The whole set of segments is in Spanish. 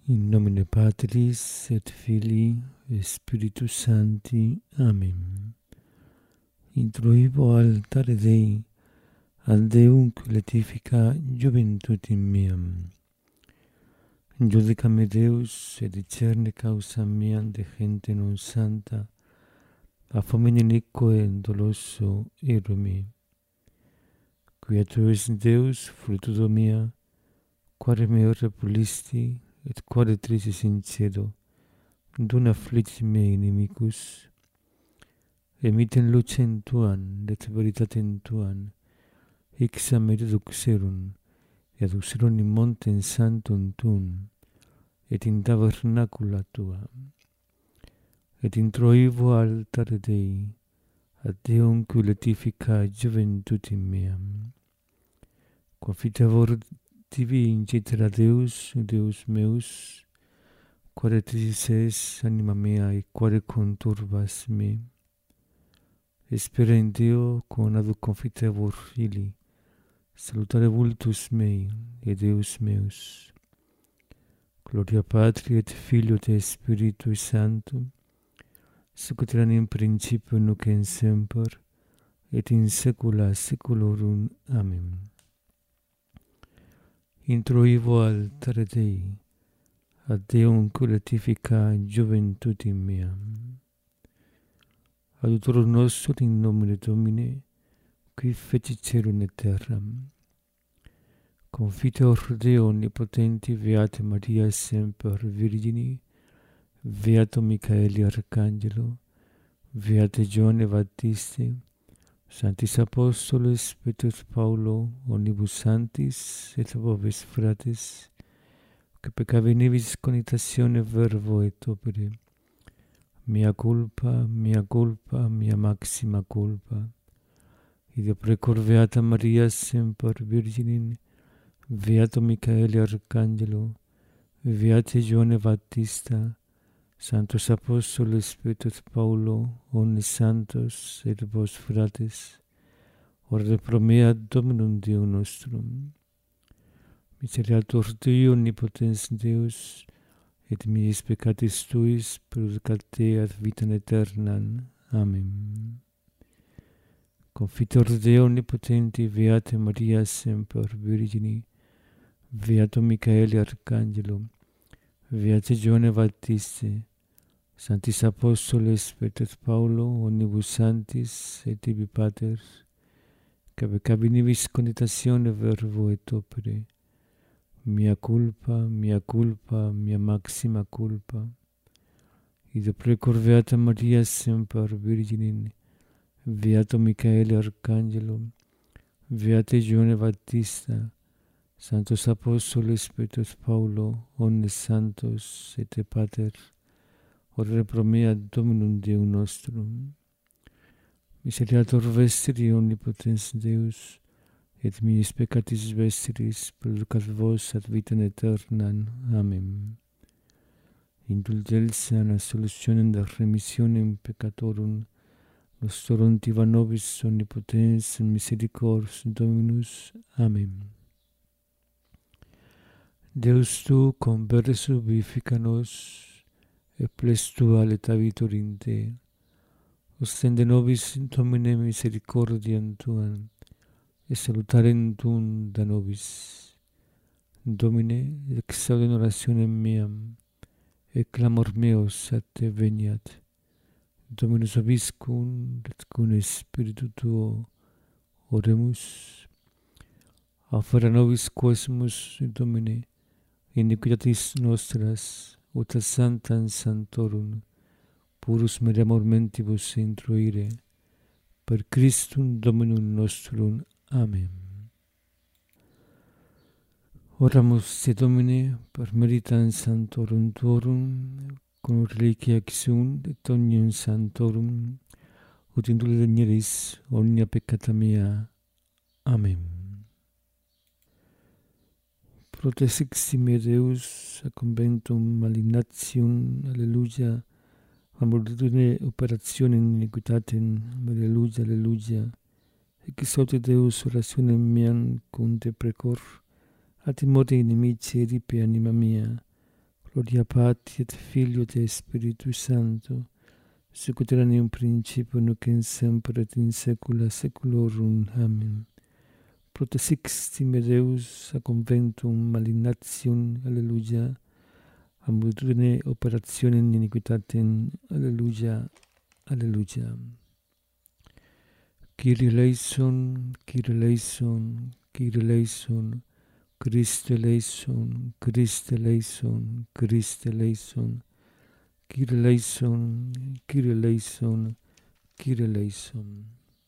In nomine Patris et Filii et Spiritus Sancti. Amen. Introibo altare Dei, ad Deum qui letifica juventutem meam. Judicame Deus, et discerne causam meam de gente non santa, a fomine inique doloso irumi. Quia tu es Deus, fructus mea, quare me repulisti, et quare trisis in cielo, dum afflicti me inimicus, emitem lucem tuam, et veritatem tuam, ixam et aduxerum in montem sanctum tuum, et in tabernacula tua. Et introivo altare Dei, ad Deum qui letifica juventutem meam. Confitevor tibi incitera Deus, Deus meus, quare trisis es anima mea, et quare conturbas me. Spera in Deo, con adu confitevor Filii, salutare vultus mei, et Deus meus. Gloria Patri et Filio et Spiritui Sancto, sic ut erat in principio nunc et semper, et in saecula saeculorum. Amen. Introivo altare Dei, ad Deum qui letifica juventutem meam. Adiutorus nostro in nomine Domini, qui fecit caelum et terram. Confiteor Deo omnipotenti, Beate Maria semper Virgini, Beato Michaeli Arcangelo, Beate Johanne Baptiste, Sanctis Apostoles Petrus Paulo, omnibus sanctis et vobis fratres, que peccavenibus conitatione verbo et opere, mea culpa, mea maxima culpa. Id precor Beata Maria semper Virginem, Beato Michaeli Arcangelo, Beate Johanne Baptista, Sanctos Apostoles Petrus Paulo, omnes santos et vos fratres, ora pro mea Dominum Deum nostrum. Misericordiator Dei omnipotens Deus, et miis peccatis tuis producat te ad vitam aeternam. Amen. Confitor Deo omnipotenti, Beate Maria semper Virgini, Beato Michaeli Arcangelo, Beate Johanne Baptiste, Sanctis Apostoles Petrus Paulo, omnibus sanctis et tibi pater, que peccavenibus conitatione verbo et opere, mea culpa, mea maxima culpa. Id precor Beata Maria semper Virginem, Beato Michaeli Arcangelo, Beate Johanne Baptista, Sanctos Apostoles Petrus Paulo, omnes santos et pater, ora pro mea Dominum Deum nostrum. Misericordiator vestri omnipotens Deus, et miis peccatis vestris producat vos ad vitam aeternam. Amen. Indulgentia et absolutionem et remissionem peccatorum nostrorum tiva nobis omnipotens misericors Dominus. Amen. Deus tu conversus vivifica nos, et ples tua letavitur in te. Ostende nobis Domine misericordiam tuam, et salutarem tuum da nobis. Domine, exaude orationem meam, et clamor meus ad te veniat. Dominus vobiscum, et cum Spiritu tuo, oremus. Offera nobis quesumus, Domine, iniquitatis nostras, ut ad sanctam sanctorum, purus mereamur mentibus introire, per Christum Dominum nostrum. Amen. Oramus te Domine, per meritam sanctorum tuorum, cum reliquia exunt et omnium sanctorum, ut indulgeris omnia peccata mea. Amen. Protexit me Deus a conventum malignatium, alleluia, a multitudine operationem iniquitatem, alleluia, alleluia. Exaute Deus orationem meam cum te precor, a timore inimici ripe anima mea, Gloria Patri et Filio et Spiritus Sancto, sicut erat in principio, nunc in semper et in saecula saeculorum. Amen. Prote sixtime Deus a conventum malignatium, alleluia, a multitudine operationem iniquitatem, alleluia, alleluia. Kyrie eleison, Kyrie eleison, Kyrie eleison, Christe eleison, Christe eleison, Christe eleison, Kyrie eleison, Kyrie eleison, Kyrie eleison.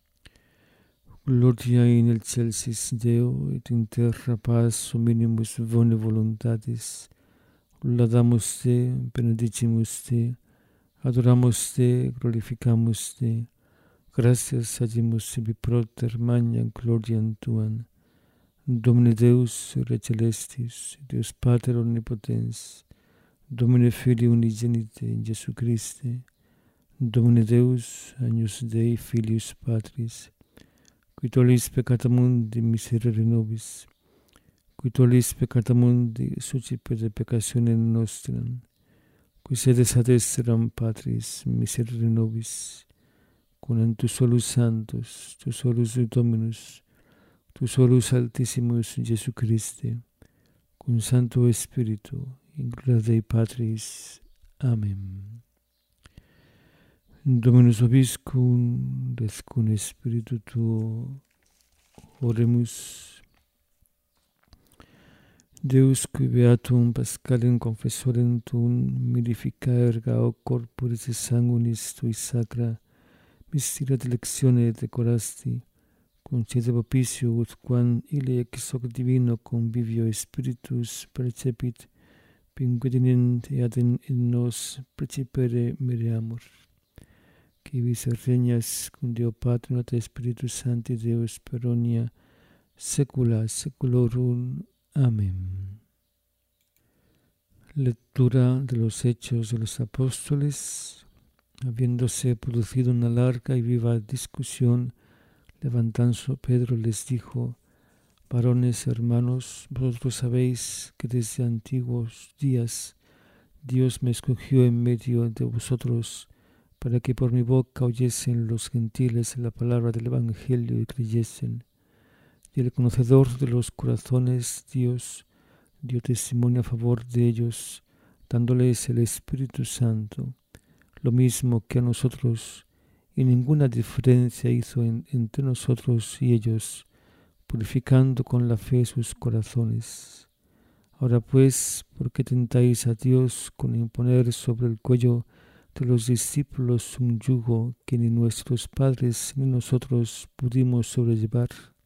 Gloria in excelsis Deo, et in terra paz hominibus bone voluntatis. Laudamus te, benedicimus te, adoramus te, glorificamus te. Gratias agimus sibi proter magna gloriam tuam. Domine Deus, Re celestis, Deus Pater omnipotens, Domine Filii unigenite, Iesu Christe, Domine Deus, Agnus Dei, Filius Patris, qui tollis peccata mundi, miserere nobis, qui tollis peccata mundi, suscipere peccationem nostram, qui sedes ad exteram Patris, miserere nobis, con tu solus Santos, tu solus Dominus, tu solus Altissimus Iesu Christe, cum Sancto Spiritu, in gloria Dei Patris. Amen. Dominus vobiscum, et cum Spiritu tuo, oremus. Deus, qui beatum Pascalem confessorem tuum mirifica erga corporis et sanguinis tui sacra, mysteria delectione decorasti, concede propicio ut quam ille ex hoc divino convivio Spiritus percepit, pinguedinent et in nos percipere mereamur. Qui vis regnas cum Deo Patrum et Spiritus Sancti Deus per omnia saecula saeculorum. Amén. Lectura de los Hechos de los Apóstoles. Habiéndose producido una larga y viva discusión, levantándose Pedro les dijo: varones hermanos, vosotros sabéis que desde antiguos días Dios me escogió en medio de vosotros para que por mi boca oyesen los gentiles la palabra del Evangelio y creyesen. Y el conocedor de los corazones, Dios, dio testimonio a favor de ellos, dándoles el Espíritu Santo, lo mismo que a nosotros, y ninguna diferencia hizo entre nosotros y ellos, purificando con la fe sus corazones. Ahora pues, ¿por qué tentáis a Dios con imponer sobre el cuello de los discípulos un yugo que ni nuestros padres ni nosotros pudimos sobrellevar?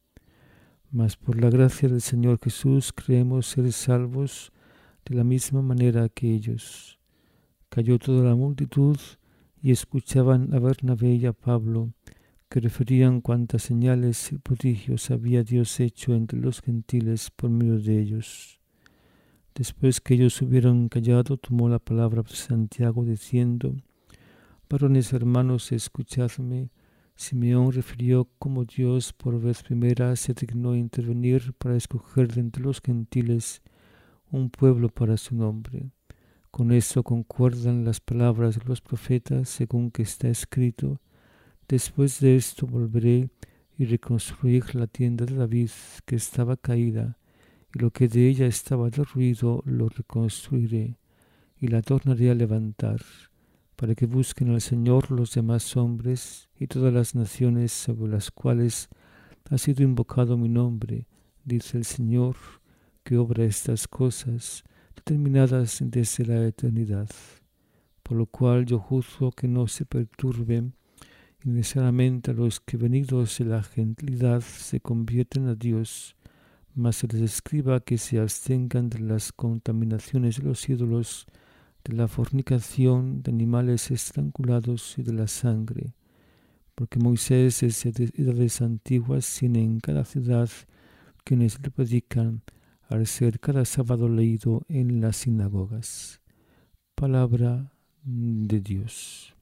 Mas por la gracia del Señor Jesús creemos ser salvos de la misma manera que ellos. Cayó toda la multitud y escuchaban a Bernabé y a Pablo, que referían cuántas señales y prodigios había Dios hecho entre los gentiles por medio de ellos. Después que ellos hubieron callado, tomó la palabra Santiago diciendo: varones hermanos, escuchadme. Simeón refirió cómo Dios por vez primera se dignó intervenir para escoger de entre los gentiles un pueblo para su nombre. Con esto concuerdan las palabras de los profetas, según que está escrito: después de esto volveré y reconstruir la tienda de David que estaba caída, y lo que de ella estaba derruido lo reconstruiré, y la tornaré a levantar, para que busquen al Señor los demás hombres y todas las naciones sobre las cuales ha sido invocado mi nombre, dice el Señor, que obra estas cosas, determinadas desde la eternidad. Por lo cual yo juzgo que no se perturben innecesariamente a los que venidos de la gentilidad se convierten a Dios, mas se les escriba que se abstengan de las contaminaciones de los ídolos, de la fornicación, de animales estrangulados y de la sangre, porque Moisés desde edades antiguas tiene en cada ciudad quienes le predican, al ser cada sábado leído en las sinagogas. Palabra de Dios.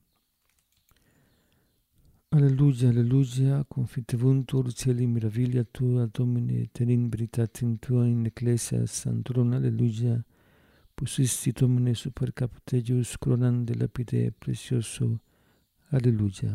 Aleluya, aleluya, confitebuntur cieli mirabilia tua, Domine, tenin veritatem tua in ecclesia sanctorum, aleluya. Posisti Domine super caput eius coronam de lapide precioso. Alleluia.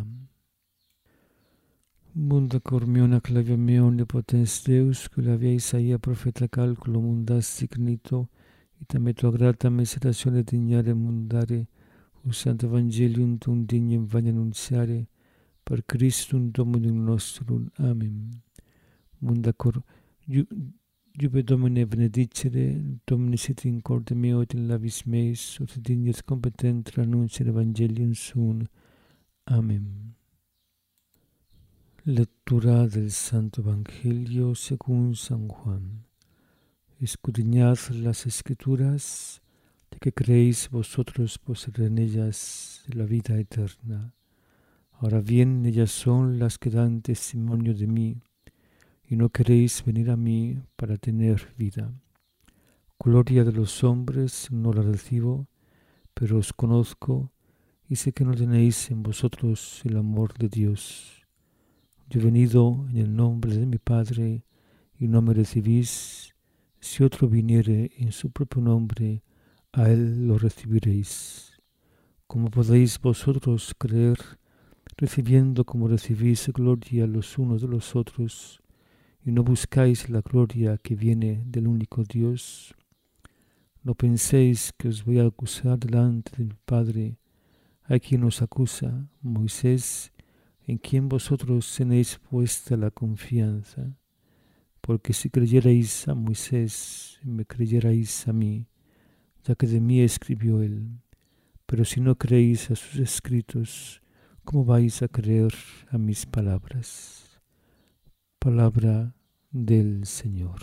Munda cor meo naclavia meo omnipotens Deus, que la via Isaia profeta calculo mundas signito, ita tua grata miseratione dignare mundare, usant evangelium tum dignem vania annunciare, per Christum Dominum nostrum. Amen. Munda cor Iube Domine benedicere, Domine sit in corde meo et in labis meis, ut dignes competentra annunciare evangelium suum. Amen. Lectura del Santo Evangelio según San Juan. Escudriñad las Escrituras, de que creéis vosotros poseer en ellas la vida eterna. Ahora bien, ellas son las que dan testimonio de mí, y no queréis venir a mí para tener vida. Gloria de los hombres no la recibo, pero os conozco y sé que no tenéis en vosotros el amor de Dios. Yo he venido en el nombre de mi Padre y no me recibís. Si otro viniere en su propio nombre, a él lo recibiréis. ¿Cómo podéis vosotros creer, recibiendo como recibís gloria los unos de los otros, y no buscáis la gloria que viene del único Dios? No penséis que os voy a acusar delante de mi Padre. Hay quien os acusa, Moisés, en quien vosotros tenéis puesta la confianza. Porque si creyerais a Moisés, me creyerais a mí, ya que de mí escribió él. Pero si no creéis a sus escritos, ¿cómo vais a creer a mis palabras? Palabra del Señor.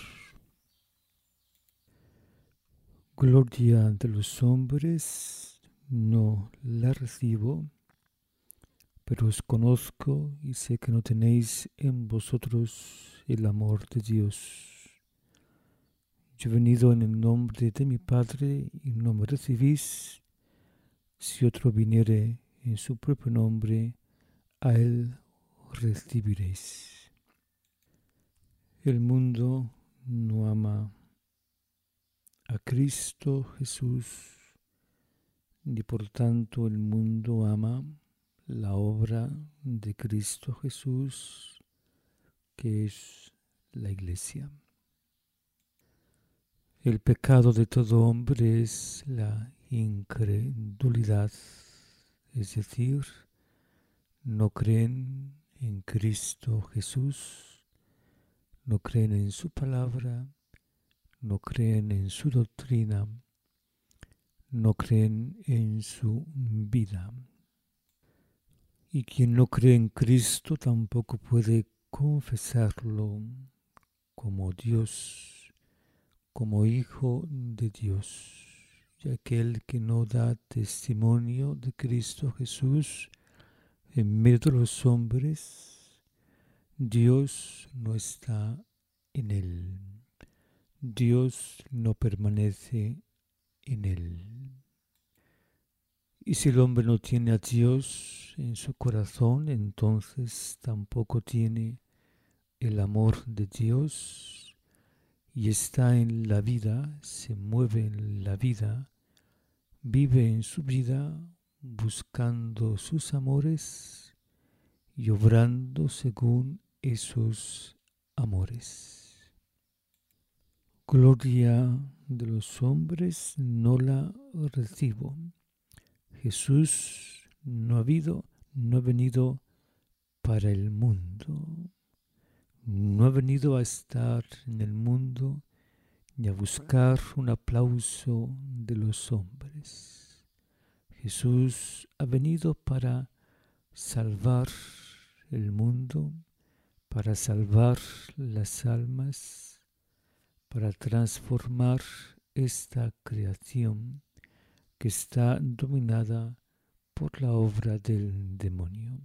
Gloria de los hombres no la recibo, pero os conozco y sé que no tenéis en vosotros el amor de Dios. Yo he venido en el nombre de mi Padre y no me recibís. Si otro viniere en su propio nombre, a él recibiréis. El mundo no ama a Cristo Jesús, ni por tanto el mundo ama la obra de Cristo Jesús, que es la Iglesia. El pecado de todo hombre es la incredulidad, es decir, no creen en Cristo Jesús, no creen en su palabra, no creen en su doctrina, no creen en su vida. Y quien no cree en Cristo tampoco puede confesarlo como Dios, como Hijo de Dios. Y aquel que no da testimonio de Cristo Jesús en medio de los hombres, Dios no está en él. Dios no permanece en él. Y si el hombre no tiene a Dios en su corazón, entonces tampoco tiene el amor de Dios y está en la vida, se mueve en la vida, vive en su vida buscando sus amores y obrando según esos amores. Gloria de los hombres no la recibo. Jesús no ha venido para el mundo. No ha venido a estar en el mundo ni a buscar un aplauso de los hombres. Jesús ha venido para salvar el mundo, para salvar las almas, para transformar esta creación que está dominada por la obra del demonio.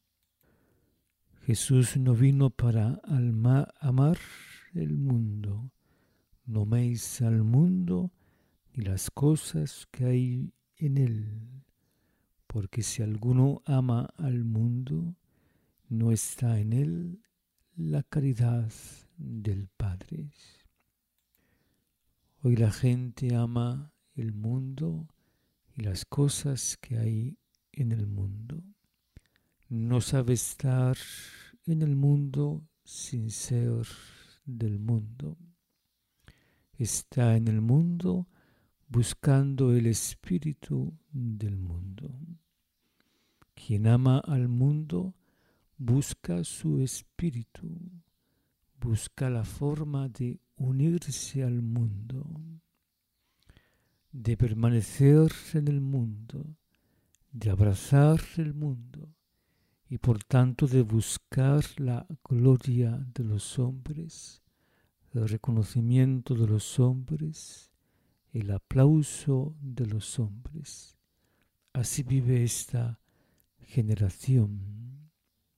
Jesús no vino para amar el mundo. No améis al mundo ni las cosas que hay en él, porque si alguno ama al mundo, no está en él la caridad del Padre. Hoy la gente ama el mundo y las cosas que hay en el mundo. No sabe estar en el mundo sin ser del mundo. Está en el mundo buscando el espíritu del mundo. Quien ama al mundo busca su espíritu, busca la forma de unirse al mundo, de permanecer en el mundo, de abrazar el mundo y por tanto de buscar la gloria de los hombres, el reconocimiento de los hombres, el aplauso de los hombres. Así vive esta generación.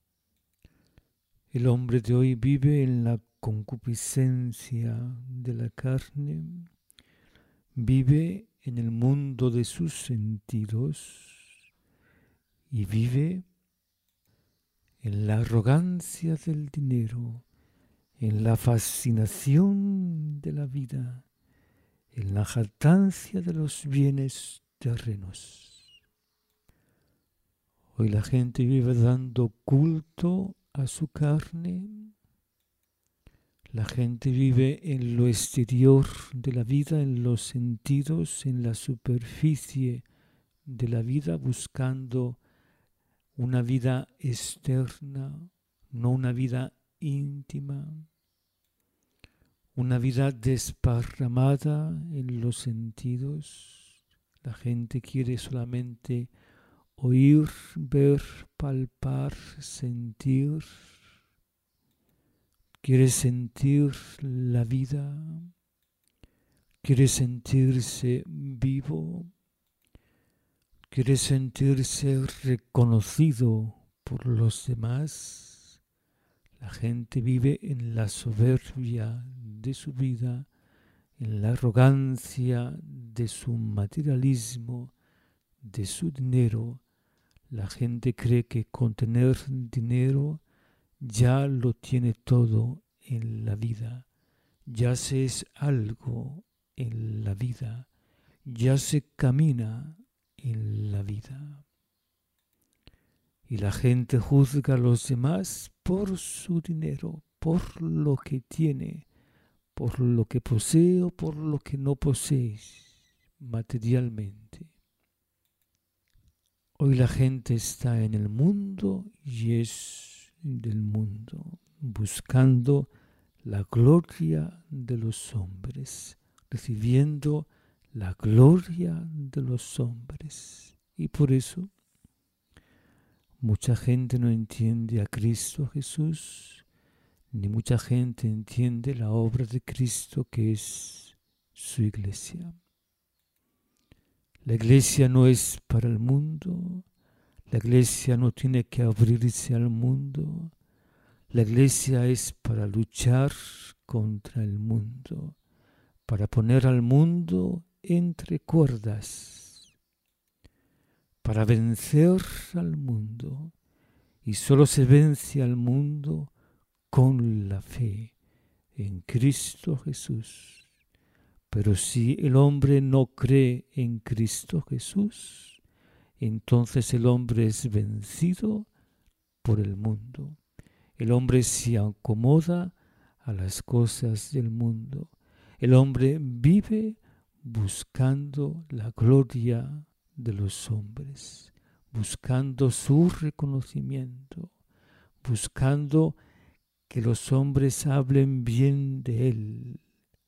El hombre de hoy vive en la concupiscencia de la carne, vive en el mundo de sus sentidos y vive en la arrogancia del dinero, en la fascinación de la vida, en la jactancia de los bienes terrenos. Hoy la gente vive dando culto a su carne. La gente vive en lo exterior de la vida, en los sentidos, en la superficie de la vida, buscando una vida externa, no una vida íntima, una vida desparramada en los sentidos. La gente quiere solamente oír, ver, palpar, sentir. Quiere sentir la vida, quiere sentirse vivo, quiere sentirse reconocido por los demás. La gente vive en la soberbia de su vida, en la arrogancia de su materialismo, de su dinero. La gente cree que con tener dinero ya lo tiene todo en la vida, ya se es algo en la vida, ya se camina en la vida. Y la gente juzga a los demás por su dinero, por lo que tiene, por lo que posee o por lo que no posee materialmente. Hoy la gente está en el mundo y es del mundo, buscando la gloria de los hombres, recibiendo la gloria de los hombres. Y por eso mucha gente no entiende a Cristo Jesús, ni mucha gente entiende la obra de Cristo que es su iglesia. La iglesia no es para el mundo, la iglesia no tiene que abrirse al mundo, la iglesia es para luchar contra el mundo, para poner al mundo entre cuerdas, para vencer al mundo. Y solo se vence al mundo con la fe en Cristo Jesús. Pero si el hombre no cree en Cristo Jesús, entonces el hombre es vencido por el mundo. El hombre se acomoda a las cosas del mundo. El hombre vive buscando la gloria de los hombres, buscando su reconocimiento, buscando que los hombres hablen bien de él,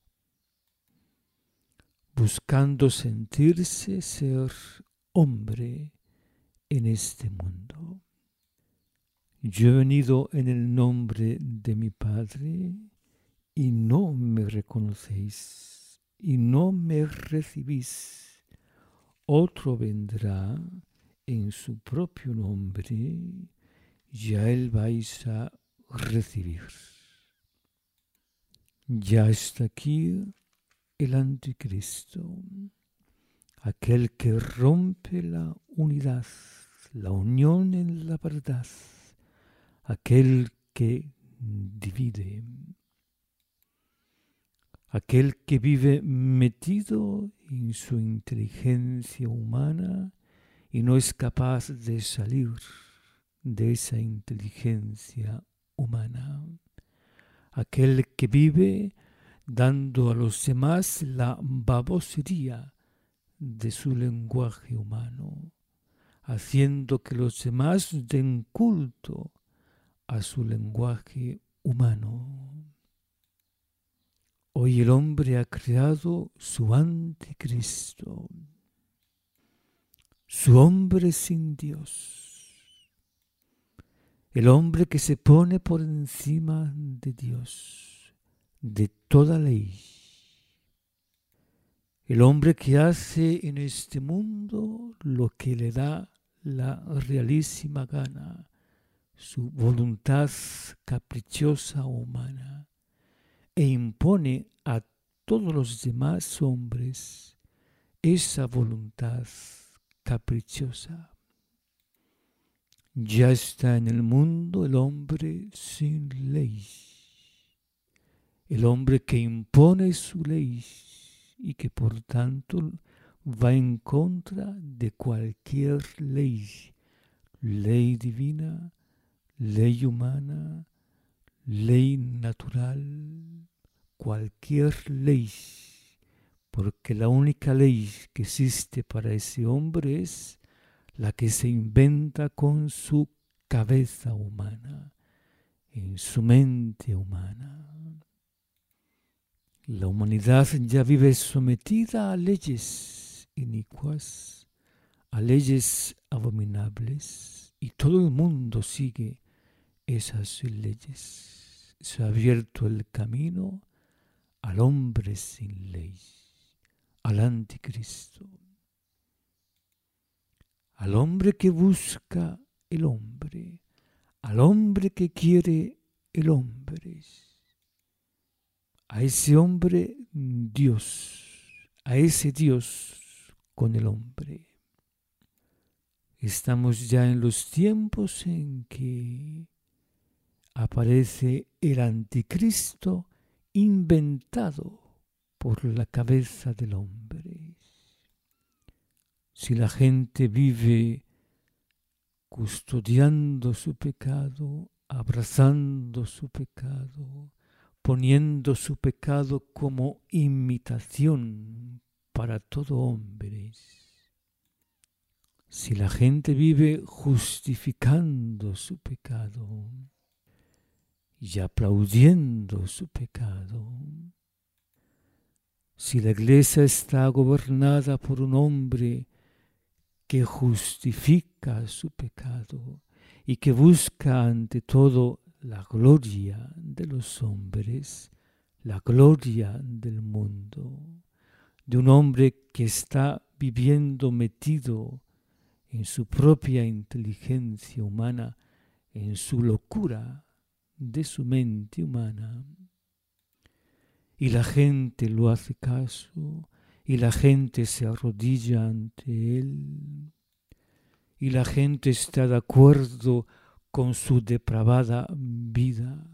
buscando sentirse ser hombre en este mundo. Yo he venido en el nombre de mi Padre y no me reconocéis y no me recibís. Otro vendrá en su propio nombre y a él vais a recibir. Ya está aquí el anticristo, aquel que rompe la unidad, la unión en la verdad, aquel que divide, aquel que vive metido en su inteligencia humana y no es capaz de salir de esa inteligencia humana, aquel que vive dando a los demás la babosería de su lenguaje humano, haciendo que los demás den culto a su lenguaje humano. Hoy el hombre ha creado su anticristo, su hombre sin Dios, el hombre que se pone por encima de Dios, de toda ley, el hombre que hace en este mundo lo que le da la realísima gana, su voluntad caprichosa humana, e impone a todos los demás hombres esa voluntad caprichosa. Ya está en el mundo el hombre sin ley, el hombre que impone su ley y que por tanto va en contra de cualquier ley, ley divina, ley humana, ley natural, cualquier ley, porque la única ley que existe para ese hombre es la que se inventa con su cabeza humana, en su mente humana. La humanidad ya vive sometida a leyes inicuas, a leyes abominables, y todo el mundo sigue esas leyes. Se ha abierto el camino al hombre sin ley, al anticristo, al hombre que busca el hombre, al hombre que quiere el hombre, a ese hombre Dios, a ese Dios con el hombre. Estamos ya en los tiempos en que aparece el anticristo inventado por la cabeza del hombre. Si la gente vive custodiando su pecado, abrazando su pecado, poniendo su pecado como imitación para todo hombre, si la gente vive justificando su pecado y aplaudiendo su pecado, si la iglesia está gobernada por un hombre que justifica su pecado y que busca ante todo la gloria de los hombres, la gloria del mundo, de un hombre que está viviendo metido en su propia inteligencia humana, en su locura de su mente humana, y la gente lo hace caso, y la gente se arrodilla ante él, y la gente está de acuerdo con su depravada vida.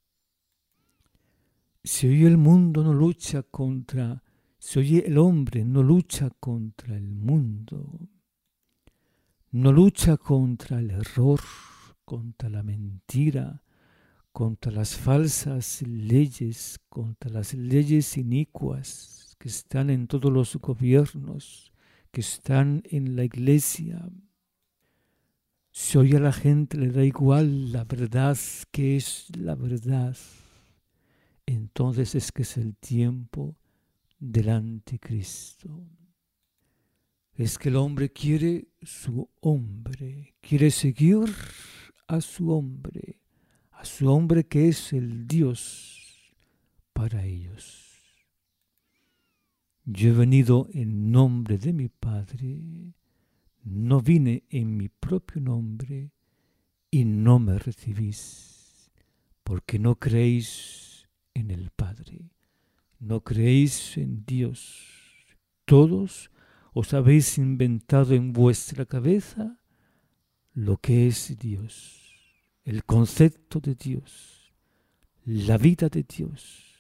Si hoy el mundo no lucha contra, si hoy el hombre no lucha contra el mundo, no lucha contra el error, contra la mentira, contra las falsas leyes, contra las leyes inicuas que están en todos los gobiernos, que están en la iglesia. Si hoy a la gente le da igual la verdad que es la verdad, entonces es que es el tiempo del anticristo. Es que el hombre quiere su hombre, quiere seguir a su hombre que es el Dios para ellos. Yo he venido en nombre de mi Padre, no vine en mi propio nombre y no me recibís, porque no creéis en el Padre, no creéis en Dios. Todos os habéis inventado en vuestra cabeza lo que es Dios, el concepto de Dios, la vida de Dios,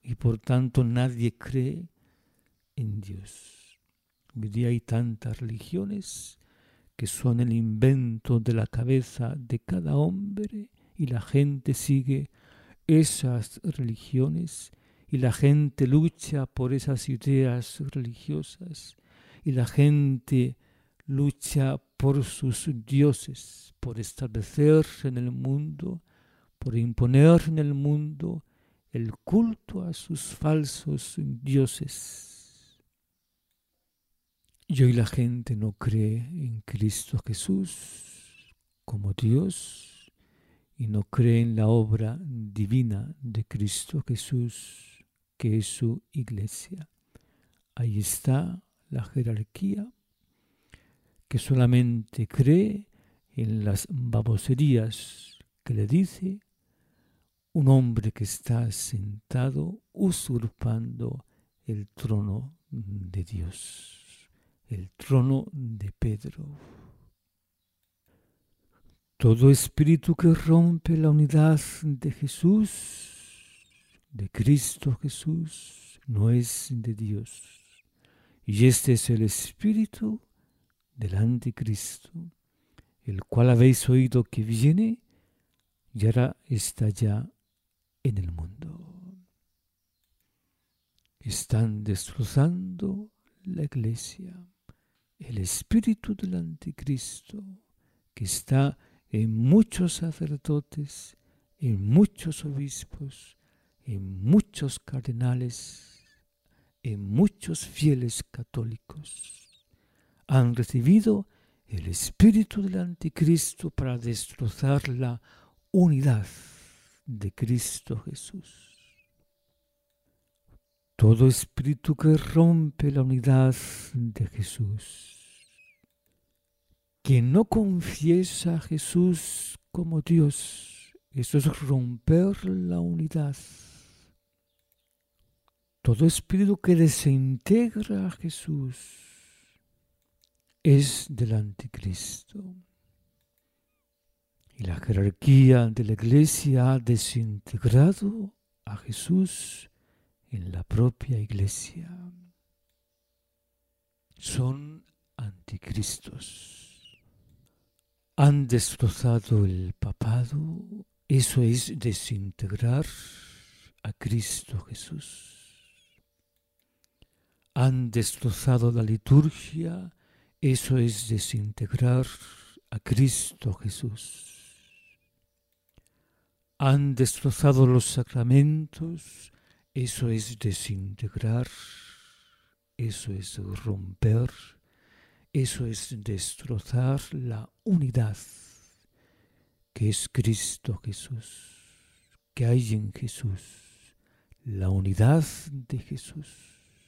y por tanto nadie cree en Dios. Hoy día hay tantas religiones que son el invento de la cabeza de cada hombre y la gente sigue esas religiones y la gente lucha por esas ideas religiosas y la gente lucha por sus dioses, por establecerse en el mundo, por imponer en el mundo el culto a sus falsos dioses. Y hoy la gente no cree en Cristo Jesús como Dios y no cree en la obra divina de Cristo Jesús, que es su iglesia. Ahí está la jerarquía que solamente cree en las baboserías que le dice un hombre que está sentado usurpando el trono de Dios, el trono de Pedro. Todo espíritu que rompe la unidad de Jesús, de Cristo Jesús, no es de Dios. Y este es el espíritu del anticristo, el cual habéis oído que viene y ahora está ya en el mundo. Están destrozando la iglesia, el espíritu del anticristo, que está en muchos sacerdotes, en muchos obispos, en muchos cardenales, en muchos fieles católicos. Han recibido el espíritu del anticristo para destrozar la unidad de Cristo Jesús. Todo espíritu que rompe la unidad de Jesús, que no confiesa a Jesús como Dios, eso es romper la unidad. Todo espíritu que desintegra a Jesús es del anticristo. Y la jerarquía de la iglesia ha desintegrado a Jesús en la propia iglesia. Son anticristos. Han destrozado el papado, eso es desintegrar a Cristo Jesús. Han destrozado la liturgia, eso es desintegrar a Cristo Jesús. Han destrozado los sacramentos, eso es desintegrar, eso es romper, eso es destrozar la unidad que es Cristo Jesús, que hay en Jesús, la unidad de Jesús.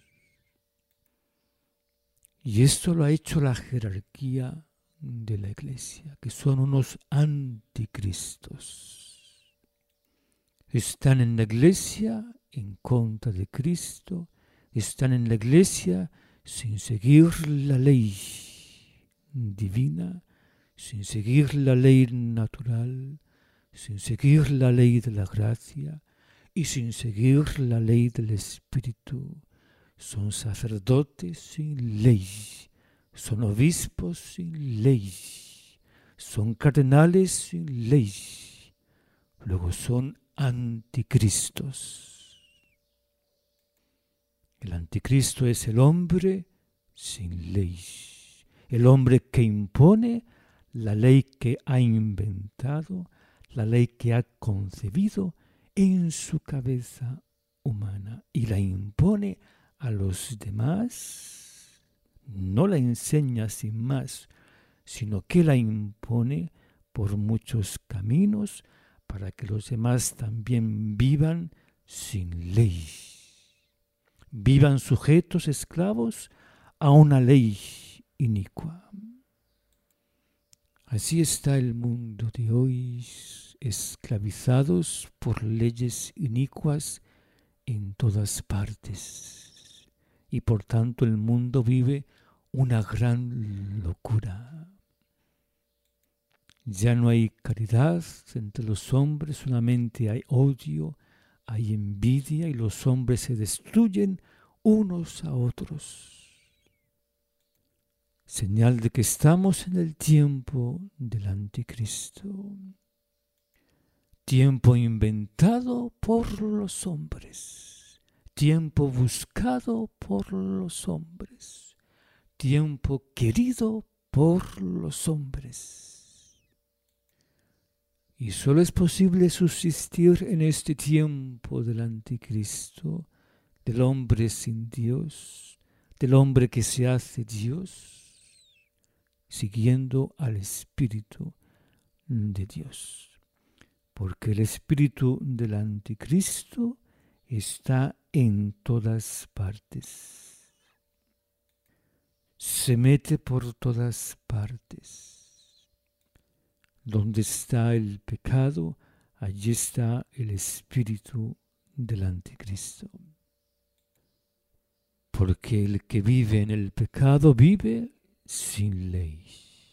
Y esto lo ha hecho la jerarquía de la iglesia, que son unos anticristos. Están en la iglesia en contra de Cristo, están en la iglesia sin seguir la ley divina, sin seguir la ley natural, sin seguir la ley de la gracia y sin seguir la ley del Espíritu. Son sacerdotes sin ley, son obispos sin ley, son cardenales sin ley, luego son anticristos. El anticristo es el hombre sin ley, el hombre que impone la ley que ha inventado, la ley que ha concebido en su cabeza humana y la impone a los demás, no la enseña sin más, sino que la impone por muchos caminos para que los demás también vivan sin ley, vivan sujetos, esclavos a una ley inicua. Así está el mundo de hoy, esclavizados por leyes inicuas en todas partes. Y por tanto el mundo vive una gran locura. Ya no hay caridad entre los hombres, solamente hay odio, hay envidia y los hombres se destruyen unos a otros. Señal de que estamos en el tiempo del anticristo. Tiempo inventado por los hombres. Tiempo buscado por los hombres. Tiempo querido por los hombres. Y solo es posible subsistir en este tiempo del anticristo, del hombre sin Dios, del hombre que se hace Dios, siguiendo al Espíritu de Dios. Porque el espíritu del anticristo está en todas partes. Se mete por todas partes. Donde está el pecado, allí está el espíritu del anticristo. Porque el que vive en el pecado vive sin ley.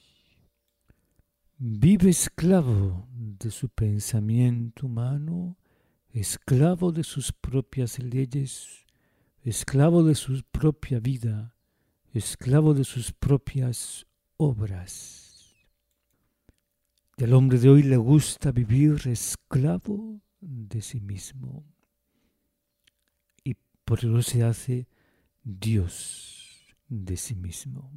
Vive esclavo de su pensamiento humano, esclavo de sus propias leyes, esclavo de su propia vida, esclavo de sus propias obras. Y al hombre de hoy le gusta vivir esclavo de sí mismo. Y por eso se hace Dios de sí mismo.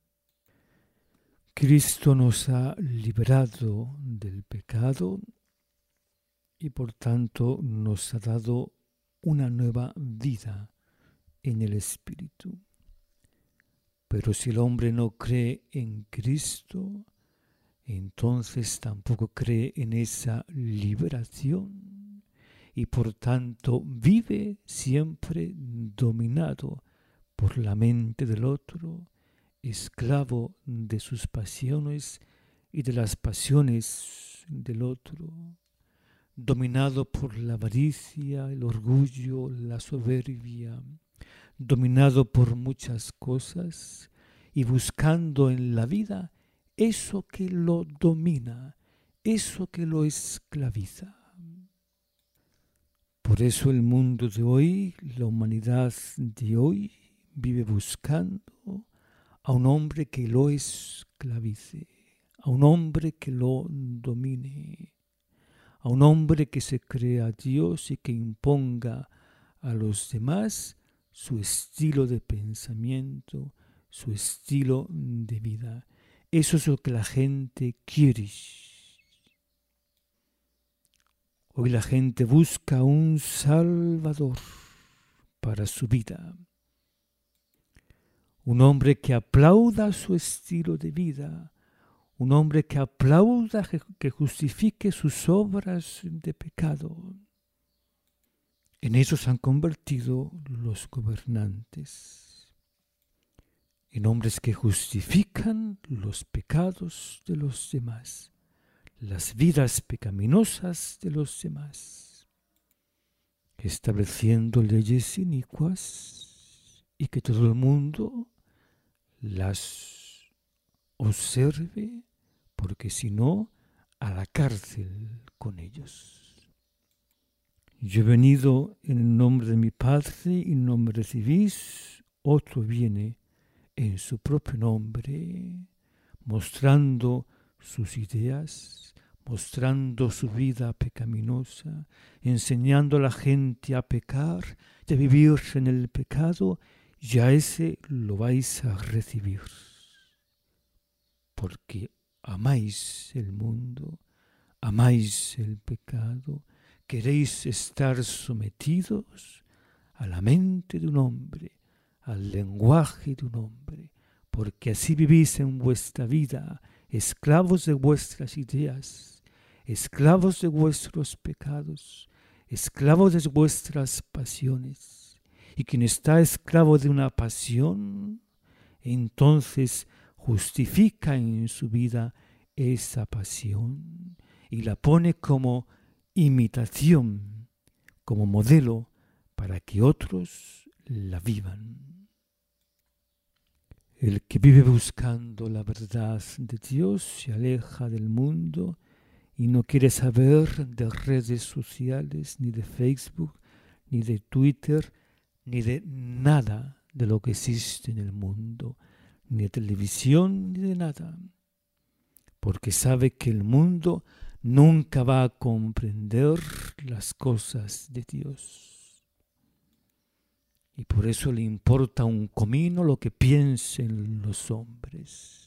Cristo nos ha liberado del pecado y por tanto nos ha dado una nueva vida en el Espíritu. Pero si el hombre no cree en Cristo, entonces tampoco cree en esa liberación y por tanto vive siempre dominado por la mente del otro, esclavo de sus pasiones y de las pasiones del otro, dominado por la avaricia, el orgullo, la soberbia, dominado por muchas cosas y buscando en la vida eso que lo domina, eso que lo esclaviza. Por eso el mundo de hoy, la humanidad de hoy, vive buscando a un hombre que lo esclavice, a un hombre que lo domine, a un hombre que se crea Dios y que imponga a los demás su estilo de pensamiento, su estilo de vida. Eso es lo que la gente quiere. Hoy la gente busca un Salvador para su vida. Un hombre que aplauda su estilo de vida. Un hombre que aplauda, que justifique sus obras de pecado. En eso se han convertido los gobernantes. En hombres que justifican los pecados de los demás, las vidas pecaminosas de los demás, estableciendo leyes inicuas y que todo el mundo las observe, porque si no, a la cárcel con ellos. Yo he venido en el nombre de mi Padre y en nombre recibís, otro viene en su propio nombre, mostrando sus ideas, mostrando su vida pecaminosa, enseñando a la gente a pecar y a vivir en el pecado, ya ese lo vais a recibir. Porque amáis el mundo, amáis el pecado, queréis estar sometidos a la mente de un hombre, al lenguaje de un hombre, porque así vivís en vuestra vida, esclavos de vuestras ideas, esclavos de vuestros pecados, esclavos de vuestras pasiones. Y quien está esclavo de una pasión, entonces justifica en su vida esa pasión y la pone como imitación, como modelo para que otros la vivan. El que vive buscando la verdad de Dios se aleja del mundo y no quiere saber de redes sociales, ni de Facebook, ni de Twitter, ni de nada de lo que existe en el mundo, ni de televisión, ni de nada, porque sabe que el mundo nunca va a comprender las cosas de Dios. Y por eso le importa un comino lo que piensen los hombres.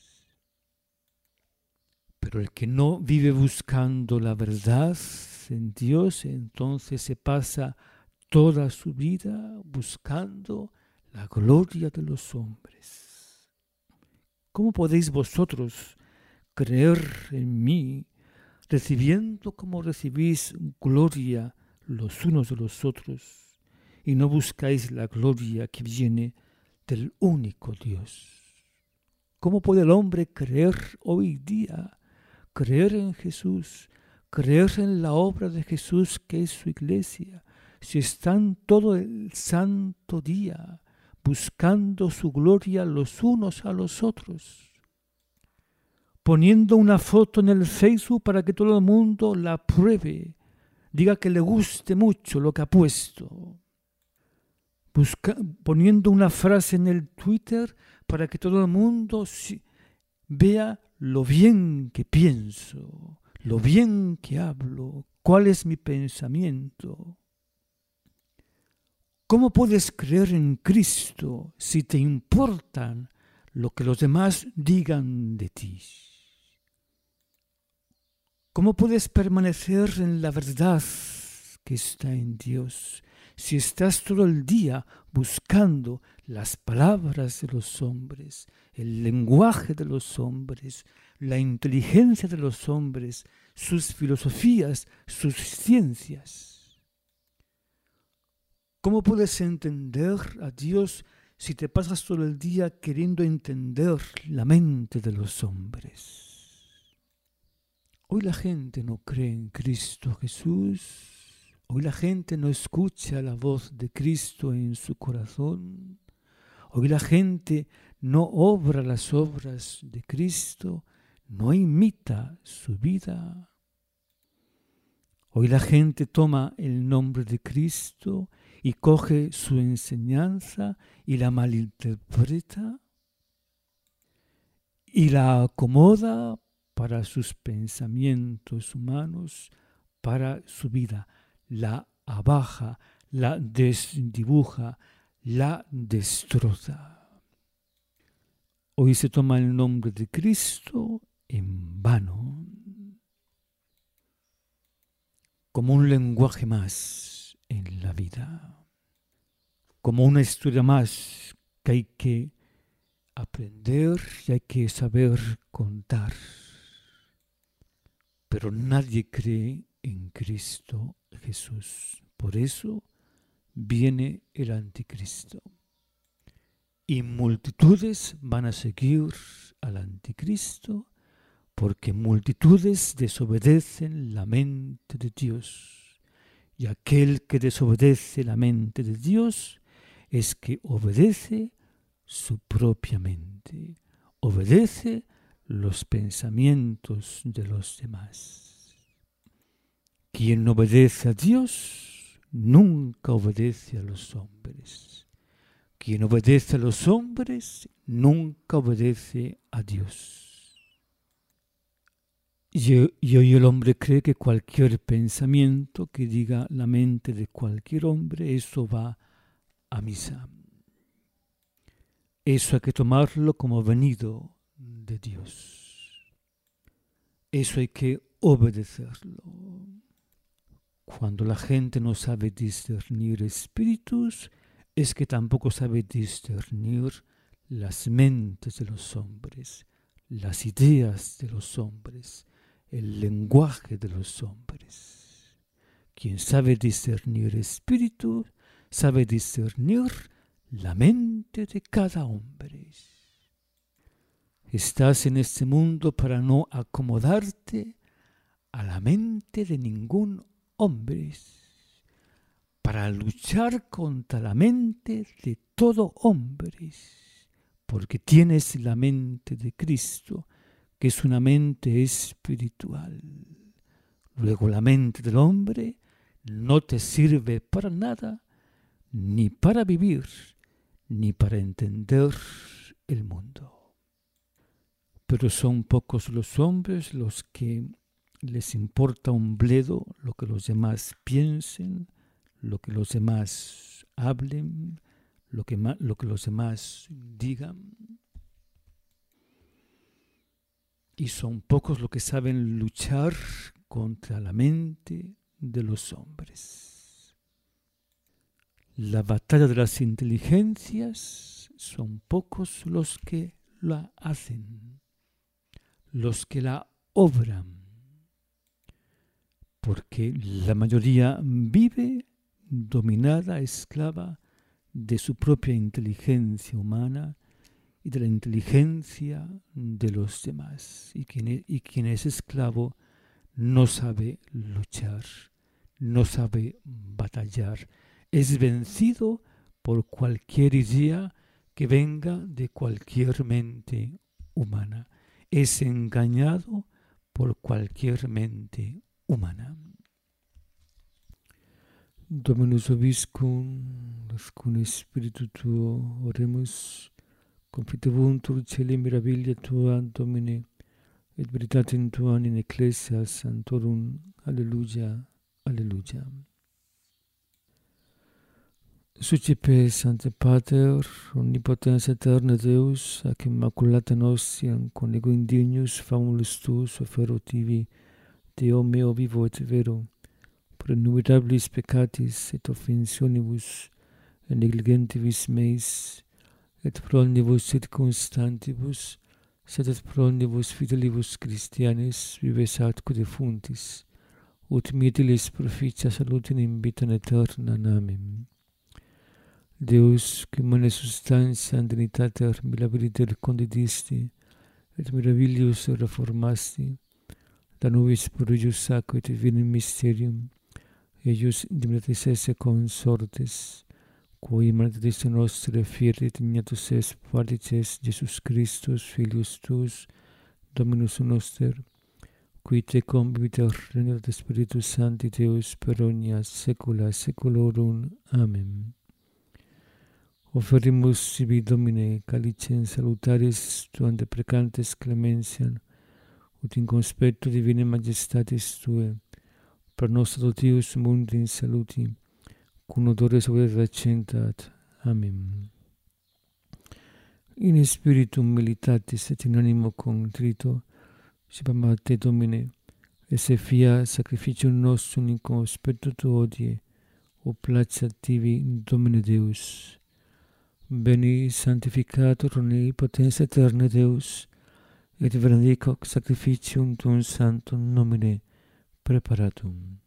Pero el que no vive buscando la verdad en Dios, entonces se pasa toda su vida buscando la gloria de los hombres. ¿Cómo podéis vosotros creer en mí, recibiendo como recibís gloria los unos de los otros, y no buscáis la gloria que viene del único Dios? ¿Cómo puede el hombre creer hoy día, creer en Jesús, creer en la obra de Jesús que es su iglesia, si están todo el santo día buscando su gloria los unos a los otros, poniendo una foto en el Facebook para que todo el mundo la pruebe, diga que le guste mucho lo que ha puesto, poniendo una frase en el Twitter para que todo el mundo vea lo bien que pienso, lo bien que hablo, cuál es mi pensamiento. ¿Cómo puedes creer en Cristo si te importan lo que los demás digan de ti? ¿Cómo puedes permanecer en la verdad que está en Dios si estás todo el día buscando las palabras de los hombres, el lenguaje de los hombres, la inteligencia de los hombres, sus filosofías, sus ciencias? ¿Cómo puedes entender a Dios si te pasas todo el día queriendo entender la mente de los hombres? Hoy la gente no cree en Cristo Jesús. Hoy la gente no escucha la voz de Cristo en su corazón. Hoy la gente no obra las obras de Cristo, no imita su vida. Hoy la gente toma el nombre de Cristo y coge su enseñanza y la malinterpreta y la acomoda para sus pensamientos humanos, para su vida. La abaja, la desdibuja, la destroza. Hoy se toma el nombre de Cristo en vano, como un lenguaje más en la vida, como una historia más que hay que aprender y hay que saber contar. Pero nadie cree en Cristo Jesús. Por eso viene el anticristo. Y multitudes van a seguir al anticristo porque multitudes desobedecen la mente de Dios. Y aquel que desobedece la mente de Dios es que obedece su propia mente, obedece los pensamientos de los demás. Quien obedece a Dios nunca obedece a los hombres. Quien obedece a los hombres nunca obedece a Dios. Y hoy el hombre cree que cualquier pensamiento que diga la mente de cualquier hombre, eso va a misa. Eso hay que tomarlo como venido de Dios. Eso hay que obedecerlo. Cuando la gente no sabe discernir espíritus, es que tampoco sabe discernir las mentes de los hombres, las ideas de los hombres, el lenguaje de los hombres. Quien sabe discernir espíritu, sabe discernir la mente de cada hombre. Estás en este mundo para no acomodarte a la mente de ningún hombre, para luchar contra la mente de todo hombre, porque tienes la mente de Cristo, que es una mente espiritual. Luego la mente del hombre no te sirve para nada, ni para vivir, ni para entender el mundo. Pero son pocos los hombres los que les importa un bledo lo que los demás piensen, lo que los demás hablen, lo que los demás digan. Y son pocos los que saben luchar contra la mente de los hombres. La batalla de las inteligencias son pocos los que la hacen, los que la obran, porque la mayoría vive dominada, esclava de su propia inteligencia humana y de la inteligencia de los demás. Y quien es esclavo no sabe luchar, no sabe batallar, es vencido por cualquier idea que venga de cualquier mente humana, es engañado por cualquier mente humana. Dominus vobiscum, con Spiritu tuo, oremus, confitebuntur celi mirabilia tua, Domine, et veritatem tuam in ecclesia sanctorum. Alleluia, alleluia. Sucipe, Sancte Pater, omnipotens aeterna Deus, ac immaculata nostiam con ego indignus famulus tuus offero tibi, Deo meo vivo et vero, pro innumerabilis peccatis et offensionibus et negligentibus meis, et pro omnibus circumstantibus, sed et pro omnibus fidelibus Christianis vives atque defuntis, ut mietilis proficia salutem in vitam aeternam. Amen. Deus, qui mane substantia dignitater mirabiliter condidisti, et mirabilius reformasti, da nobis prodigius sacro et divinum mysterium, eius indemnitas esse consortes, qui manifestis nostre fiat et ignatus est partices Jesus Christus, Filius tuus, Dominus noster, qui te convivit regnat Spiritus Sancti Deus per omnia saecula saeculorum. Amen. Offerimus sibi Domine calicem salutaris tuam deprecantes clementiam, ut in conspectu divinae majestatis Tuae, per nos adoptius mundi in saluti, cum odore suae recentat. Amen. In spiritum militatis et in animo contrito, sibam a te, Domine, esse fia sacrificium nostrum in conspectu Tuo hodie, o placeat tibi, Domine Deus. Beni sanctificator omnipotens aeterne Deus, et benedic hoc sacrificium tuum sanctum nomine preparatum.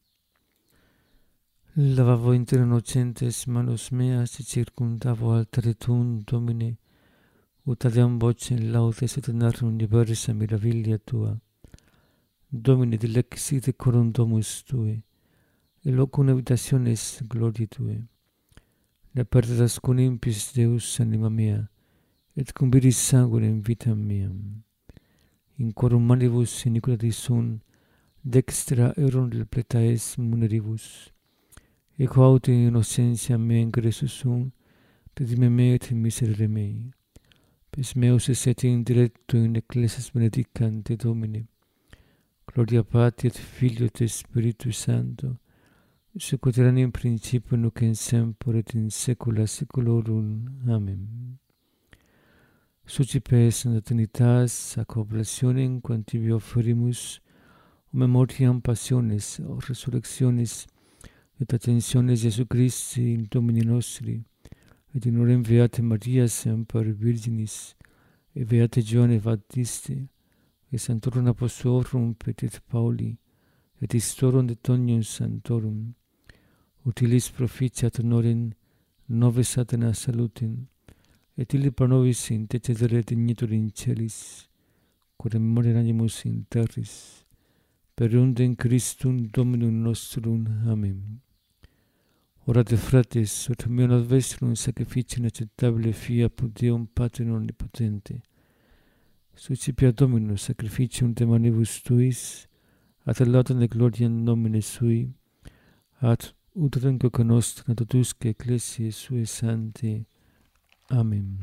Lavavo inter innocentes manos meas et circumdavo altare tuum, Domine, ut adeam vocem laudes et narrum diversa mirabilia Tua. Domine, dilexi decorum domus Tue, et locum habitationis gloriae Tue. Ne perdas cum impis Deus anima mea, et cum viris sanguinem vitam meam. In quorum manibus iniquitatis sunt, dextra erum delpletaes muneribus. Eco aut in innocentia mea ingressus sunt, redime me et in miserere mei. Pes meus esset in directo in ecclesias benedicante Domine. Gloria Patri et Filio et Spiritus Sancto, sic ut erat in principio nunc in semper et in saecula saeculorum. Amen. Sucipe Sancta Trinitas, ac oblationem quam tibi offerimus, o memoriam passiones, o resurrectionis, et ascensionis Iesu Christi in Domini nostri, et in orem Beate Maria semper Virginis, et Beate Johanne Baptiste, et Sanctorum Apostolorum Petrit Pauli, et Historiam de Tonium Sanctorum, utilis proficiat honorem nove satana salutem, et illi per nobis intercedere dignitur in celis, quod memoriam animus in terris, per undem Christum Dominum nostrum. Amen. Orate frates, ut meum ad vestrum sacrificium acceptabile fiat Deum Patrum omnipotente. Suscipia Dominus sacrificium de manibus Tuis, ad laudem de gloria in nomine sui, ad ut coca nostra totusque ecclesiae sue sanctae. Amen.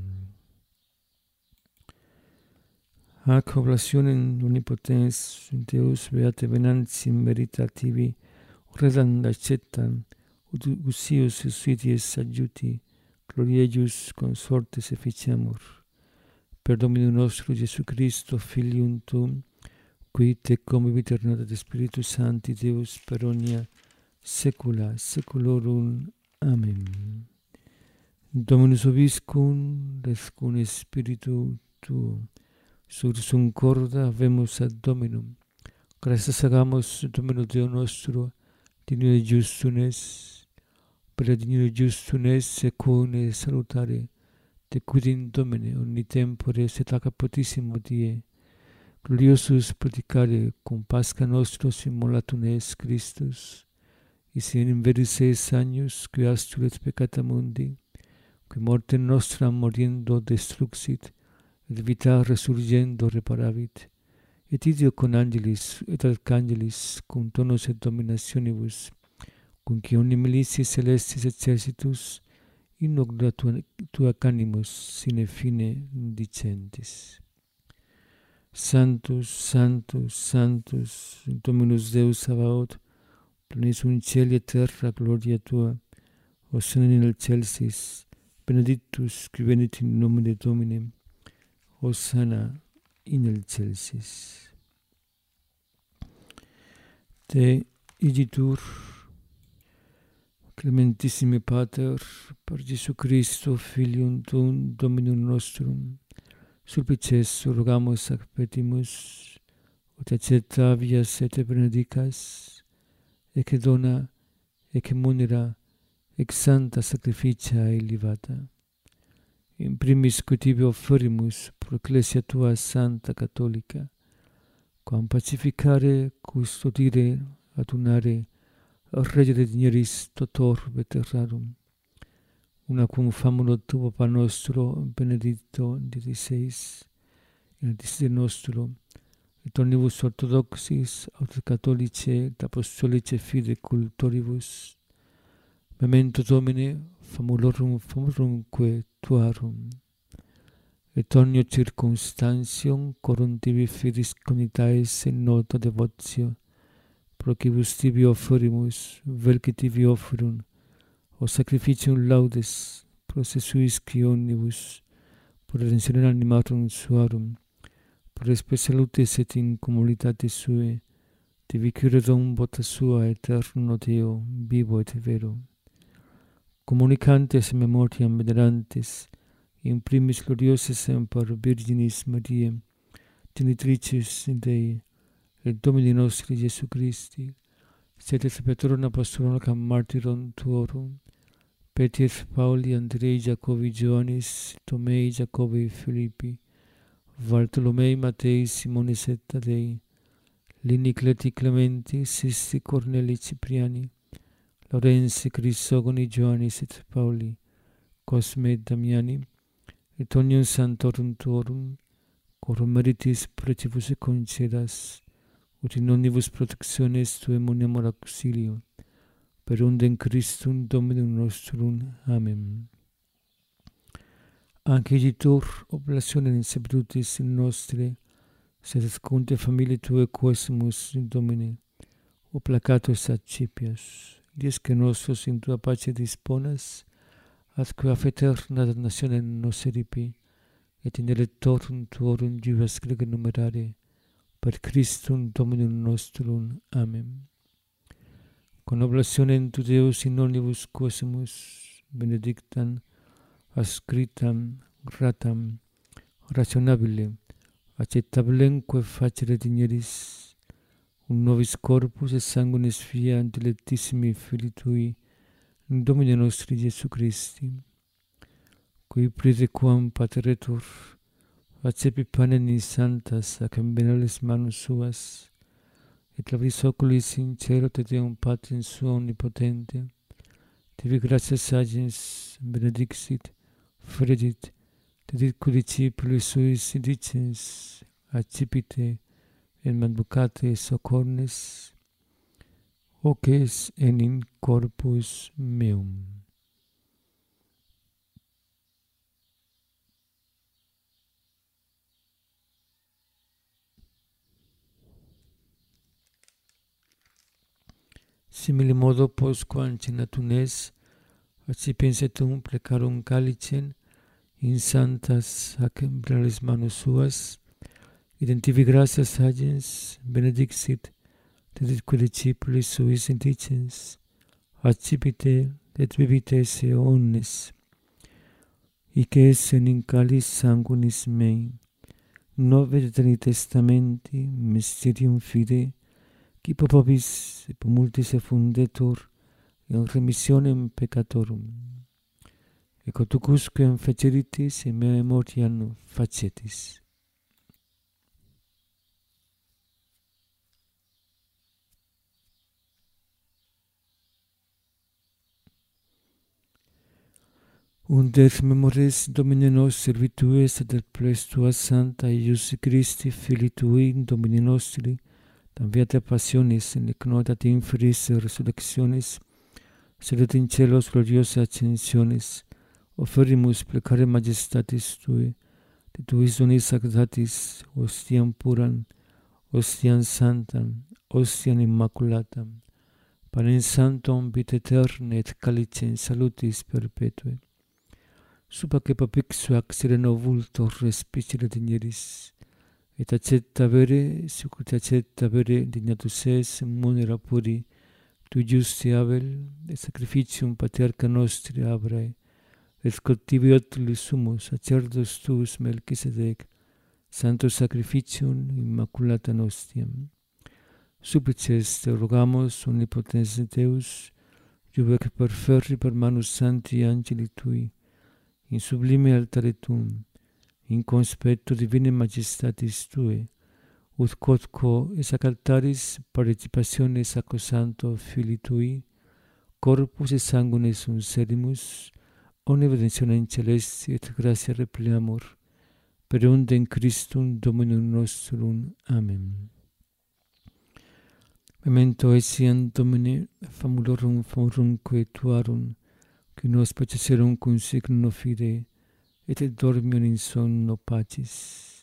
Ac oblationem omnipotens Deus beate venantium meritativi redam acceptam, ut usius suities adjuti, gloria eius consortes efficiamur. Per Dominum nostrum Iesu Christo, Filium Tuum, qui te convivit et Spiritus Sancti Deus per omnia saecula saeculorum. Amen. Dominus vobiscum, res cum Spiritu Tuo, sursum corda habemus ad Dominum. Gratias hagamos Domino Deo nostro, digno et justum es, per digno et justum es secune salutare, te quidem Domine omni tempore et ac apotissimo die, gloriosus predicare cum Pascha nostros immolatum es Christus, is in veris es agnus, qui astulet peccata mundi, qui mortem nostram moriendo destruxit, et vita resurgendo reparavit, et ideo con angelis et archangelis, cum tonus et dominationibus, cum omni militiis celestis exercitus, in gloria tua canimus sine fine dicentis. Sanctus, Sanctus, Sanctus, Dominus Deus Sabaoth, plenis in cieli et terra gloria tua, hosanna in excelsis, benedictus qui venit in nomine Domini, hosanna in excelsis. Te igitur, clementissime Pater, per Iesu Christo, Filium Tuum, Dominum nostrum, sulpices rogamus ac petimus, ut acceptavias et benedicas, ecce dona, ecce munera, ex santa sacrificia elevata. In primis qui tibi offerimus pro ecclesia tua santa catholica, quam pacificare, custodire, adunare, regere digneris totor veterarum, una cum famulo tu Papa nostro Benedicto XVI, in discipline nostro, et omnibus orthodoxis, aut catholicae, et apostolicae fide cultoribus, memento Domine famulorumque tuarum, et omnio circumstantium corum tibi fidis conitaes in nota devotio, pro quibus tibi offerimus, velci tibi offerum, o sacrificium laudes, pro se suis qui omnibus, pro redemptione animarum suarum, pro spe salutis et in communitate sue, tibi curedum vota sua eterno Deo, vivo et vero. Communicantes memoriam venerantes, in primis gloriosa semper Virginis Mariae, Genitricius Dei, et Domini nostri Iesu Christi, sed et Petrum Apostolum cam martyrum tuorum, Petir, Pauli, Andrei, Jacobi, Ioannis, Tomei, Jacobi, Filippi, Bartolomei, Matei, Simonis et Tadei, Lini, Cleti, Clementi, Sisti, Corneli, Cipriani, Laurensi, Crisogoni, Ioannis et Pauli, Cosme et Damiani, et omnium santorum tuorum, corum meritis precibus et concedas, ut in omnibus protectiones tuae moniamur auxilio, per undem Christum Dominum nostrum. Amen. Anche igitur oblationem in salutis in nostre, sed conte familiae tuae quosimus in Domine, o placatus accipios, dies que nostros in tua pace disponas, atque af aeterna damnationem nos eripi, et in electorum tuorum juvas grega numerare, per Christum Dominum nostrum. Amen. Con oblationem tu Deus in omnibus quosimus benedictam, ascritam, gratam, rationabile, acceptablemque facere digneris, un nobis corpus et sanguinis via dilectissimi Filii Tui, in Domine nostri Iesu Christi, qui prediquam pateretur, accepi panem in santas ac in benevolis manus suas, et labris oculis in cielo te Deum Patrim sua omnipotente, tibi gratias agens benedixit, fregit, dedit discipulis suis dicens, accipite, en mandukate socornes, hoces en in corpus meum. Simile modo postquam cenatunes, accipensetum plecarum calicem, in santas acembrales manus suas, identivi gratias agens, benedixit, deditque discipulis suis indicens, accipite et bibite se omnes, hic es in calis sanguinis mei, nove Eterni Testamenti, mysterium fide, qui pro vobis et pro multis effundetur in remissionem peccatorum. Et cotucusquem feceritis in mea memoriam facetis. Und et memores Domine nos servitues et ples tua Santa Ius Christi Filii Tui, Domini nostri, tam viata passionis in ignotat inferis resurrectionis, sedet in celos gloriosa ascensionis, offerimus plecare majestatis Tui, de Tuis donis sanctatis, ostiam puram, ostiam santam, ostiam immaculatam, panem sanctum vita aeterne et calicem salutis perpetue. Supaque papixu ac sereno vultor respicere digneris, et accetta vere, sicut accetta vere dignatus es munera puri, tu justi Abel, et sacrificium patriarca nostri Abrae, et scotivi otulis sumus sacerdos tuus Melchisedec, santo sacrificium immaculata nostiam. Supplices te rogamos, omnipotens Deus, juvec perferri per manus santi angeli tui, in sublime altare tuum, in conspetto divine majestatis Tue, ut quodquo esac altaris participatione sacrosanto Filii Tui, corpus et sanguinis unserimus, omne benedictionem celesti et gratia repleamur, per undem Christum Dominum nostrum. Amen. Memento etiam Domine famulorum famurumque Tuarum, qui nos paceserum cum signo fide, et dormium in sonno pacis.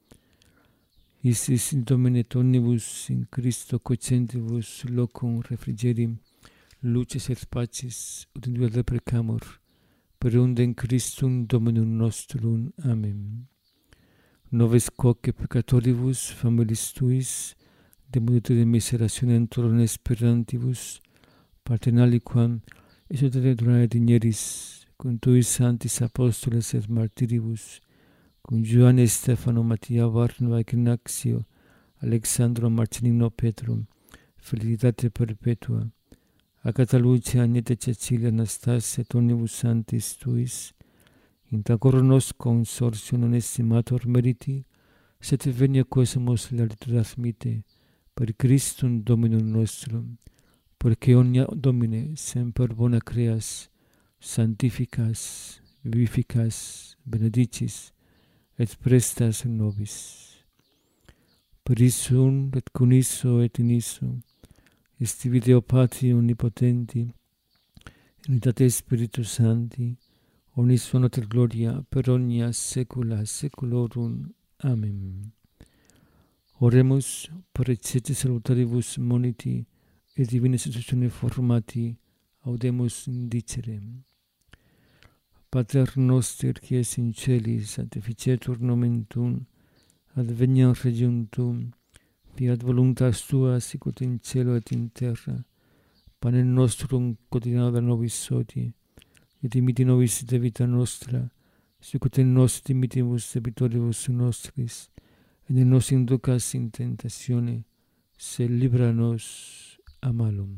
Istis in Domine omnibus in Christo cocentibus locum refrigerim, luces et pacis, ut in dua deprecamur, per undem Christum Dominum nostrum. Amen. Noves quoque peccatoribus familis Tuis, de multitude miserationem turum esperantibus, paternaliquam, exultate durare digneris, cum Tuis santis apostoles et martiribus, cum Ioanne Stefano, Mattia, Barnaba, Ignacio, Alexandro, Marcelino, Petrum, felicitate perpetua, Agata Lucia, Agnete Cecilia, Anastasia, et omnibus santis Tuis, intra coro nos consortio non estimator meriti, sed venia quesumus laritas mite, per Christum Dominum nostrum, porque omnia Domine semper bona creas, sanctificas, vivificas, benedicis, et prestas nobis. Per issum et cum isso et in isso, esti Deo Patri omnipotenti, in unitate Spiritus Sancti, omnis honor et gloria per omnia saecula saeculorum. Amen. Oremus per ecce salutaribus moniti et divina institutione formati, audemus indicere. Pater noster, qui es in celis, sanctificetur nomen tuum, adveniat regnum tuum, fiat voluntas tua sicut in cielo et in terra. Panem nostrum quotidianum da nobis hodie, et dimiti nobis debita nostra, sicut nos dimittimus debitoribus nostris, et ne nos inducas in tentatione, sed libera nos a malum.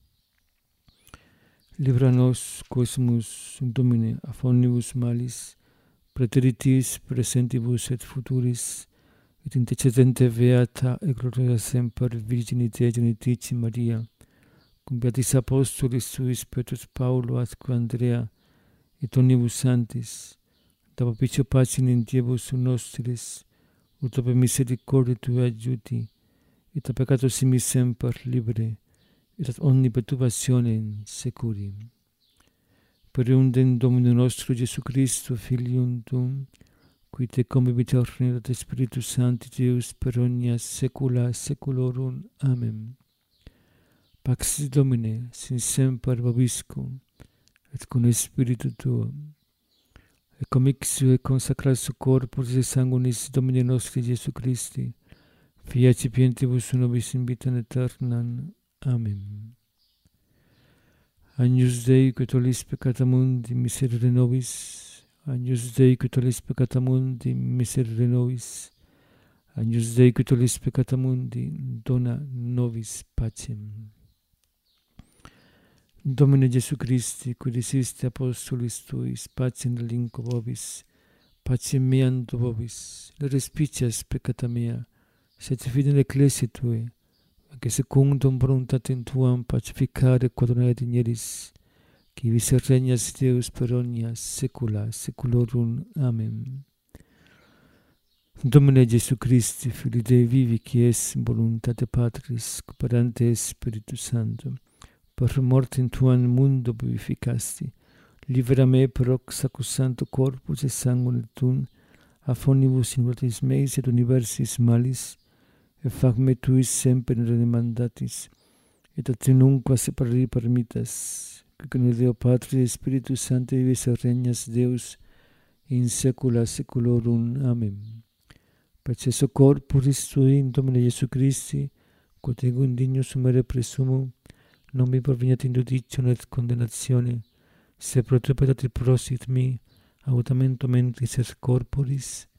Libera nos, quesumus, Domine, a omnibus malis, praeteritis presentibus et futuris, et intercedente beata et gloriosa semper Virgini Dei Genitici Maria, cum beatis apostolis suis Petrus Paulo, atque Andrea, et omnibus santis, da propicio pacem in diebus nostris, ut per misericordia Tua adjuti, et a peccato simi semper libere, et ad omni perturbationem securi. Per undem Domino nostro Gesù Christo, Filium Tuum, qui te convivit et Spiritus Sancti Deus per omnia saecula saeculorum. Amen. Pax Domine, sin semper vobiscum, et cum Spiritu Tuum, et commixio et consacratio corporis et sanguinis Domini nostri Jesu Christi, Fiat sapientibus nobis in vitam aeternam. Amen. Agnus Dei, qui tollis peccata mundi, miserere nobis. Agnus Dei, qui tollis peccata mundi, miserere nobis. Agnus Dei, qui tollis peccata mundi, dona nobis pacem. Domine Jesu Christi, qui diciste apostolis tuis, pacem relinquo vobis, pacem meam do vobis, ne respicias peccata mea, sed fidem ecclesiae Tue, che secundum voluntatem Tuam pacificare quadrona digneris, qui vis regnas Deus per omnia saecula saeculorum. Amen. Domine Jesu Christi, Filii Dei vivi, qui es in voluntate Patris, cooperante Spiritus Sancto, per mortem Tuam mundo vivificasti, libera me per hoc sacrosancto corpus et sanguinem Tuum, a fonibus in meis et universis malis, et fac me tuis semper redemandatis, et a te nunquam separari permittas, que con Deo Patris et Spiritus Sancti vivis et regnas Deus in saecula saeculorum. Amen. Per cesso corporis Tui in Domine Jesu Christi, quod ego indignus sumere presumum, non mi proveniat in judicium et condemnatione, se pro Tue peccati prosit mi, autamento mentis et corporis,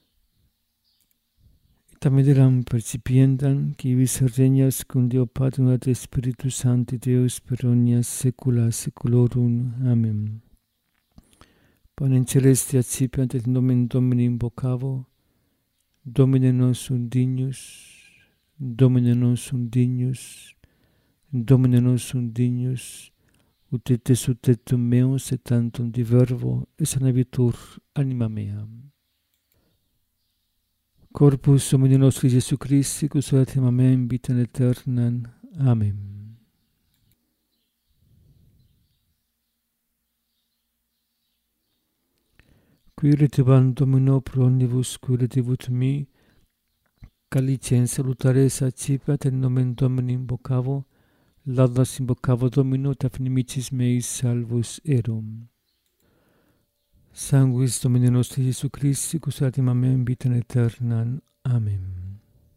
et amederam percipiendam, qui vis regnas cum Deo Patrum et Spiritus Sancti Deus per omnia saecula saeculorum. Amen. Panem celeste accipiant et nomen Domini invocavo, Domine non sum dignus, Domine non sum dignus, Domine non sum dignus, ut ite sutetum meus et tantum divervo, et sanabitur anima mea. Corpus Domini nostri Jesu Christi, custodiatem a me in vitam aeternam. Amen. Qui retibam Domino pro omnibus qui retibut mi, calicem salutares accipiat et nomen Domini invocavo, laudas invocavo Domino, et af inimicis meis salvus erum. Sanguis Domini nostri Jesu Christi, custodiatem a me in vitam aeternam. Amen.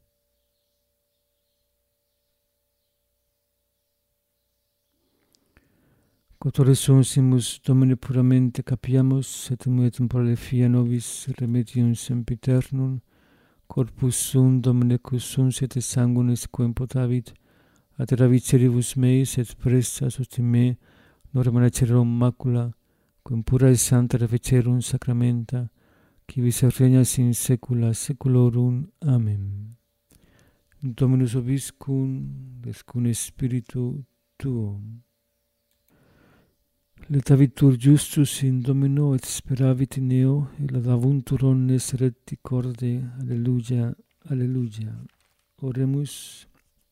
Quod resursimus Domine puramente capiamus, et mu temporale fia nobis remedium sempiternum, corpus sum Domine cus sunt et sanguinis quem potavit, ad ravicieribus meis et presta sust in me, non remanecerum macula, quem pura et santa refecerum sacramenta, qui vis regnas in saecula saeculorum. Amen. Dominus vobiscum, et cum Spiritu Tuum. Letavitur justus in Domino, et speravit in eo, et laudavuntur omnes recti corde. Alleluia, alleluia. Oremus.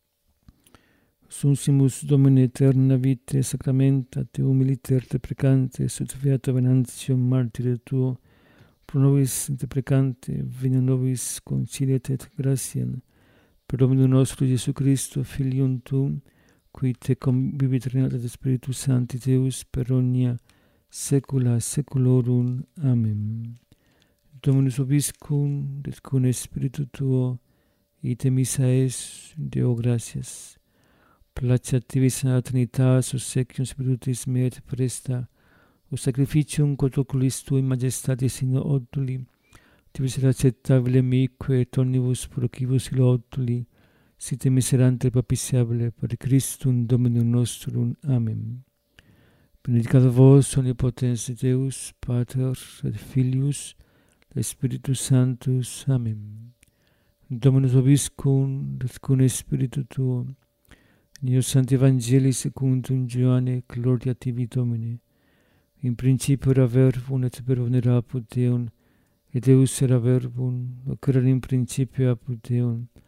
Sunsimus Domine eterna vitae sacramenta, te humiliter te precante, sut beato venantium martire Tuo, pro nobis te precante, venia nobis conciliat et gratiam, per Dominum nostro Jesu Christo, Filium Tuum, qui te convivit regnat et Spiritus Sancti Deus per omnia saecula saeculorum. Amen. Dominus vobiscum, et cum Spiritu Tuo, ite missa es, Deo gratias. Placeat tibi sana Trinitas, obsequium Spiritus mea et presta, o sacrificium quod oculis Tui majestatis in oduli, tibi sera acceptabile mique et omnibus procibus illo oduli, site miserante propitiable per Christum Dominum nostrum. Amen. Benedicat vos omnipotens Deus, Pater et Filius, et Spiritus Sanctus. Amen. Dominus vobiscum, et cum Spiritu Tuo, in Sancti Evangelii secundum Ioanne, gloria tibi Domine. In principio era verbum, et verbum era apud Deum, et Deus era verbum, hoc erat in principio apud Deum.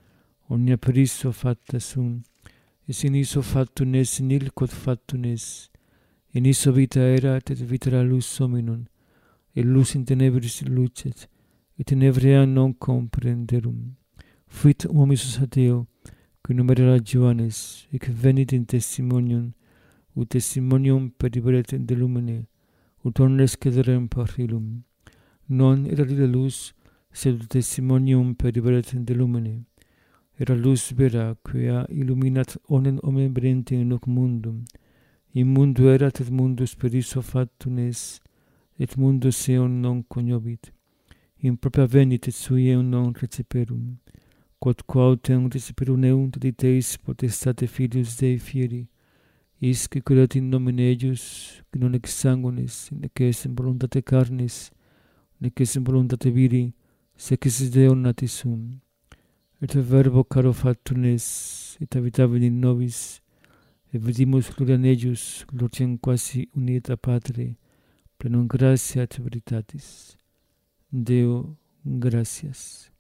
omnia per isso facta sum, et in isso factum est nil quod factum est. In isso vita erat, et vita era lux hominum, et lux in tenebris lucet, et tenebria non comprenderum. Fuit hominis ad Deo, qui numerera Johannes, et venit in testimonium, ut testimonium periberet in de lumine, ut omnes cederem parrilum. Non era la luz, sed ut testimonium periberet in de lumine. Era luz vera, quia illuminat omnem homem venente in hoc mundum. In mundo erat, et mundus per isso factum est, et mundus eum non coniobit. In propria venit, et sui eum non receperum. Quod quautem receperum eum, dediteis potestate filius Dei fieri, isque creat in nomine eius, qui non ex sanguinis, nec es in voluntate carnis, nec es in voluntate viri, sec is Deo natis sum. Et verbo caro factum est, et habitavit in nobis, et vidimus gloriam eius, gloriam quasi unita Patre, plenum gratia et veritatis. Deo, gratias.